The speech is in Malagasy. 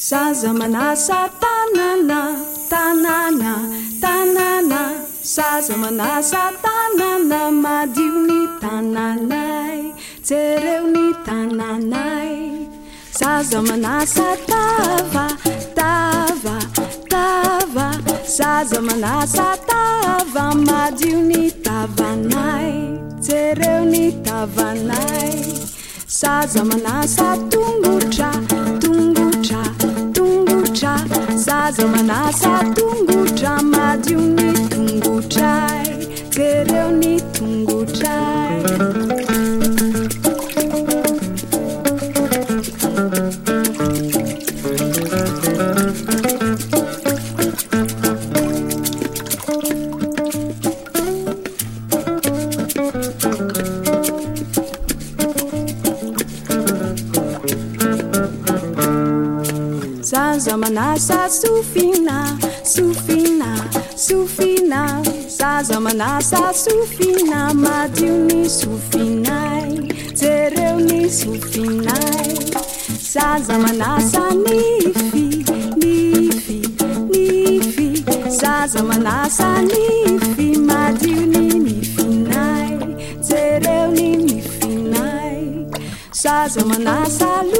Zaza manasa tanana, tanana, tanana. Zaza manasa tanana, madio ny tananay, jereo ny tananay. Zaza manasa tava, tava, tava. Zaza manasa tava, madio ny tavanay, jereo ny tavanay. Zaza manasa tongotra, tongotra, tongotra. Zaza manasa tongotra, madio ny tongotray, jereo ny tongotray. Zaza manasa sofina, sofina, sofina. Zaza manasa sofina, madio ny sofinay, jereo ny sofinay. Zaza manasa nify, nify, nify. Zaza manasa nify, madio ny nifinay, jereo ny nifinay. Zaza manasa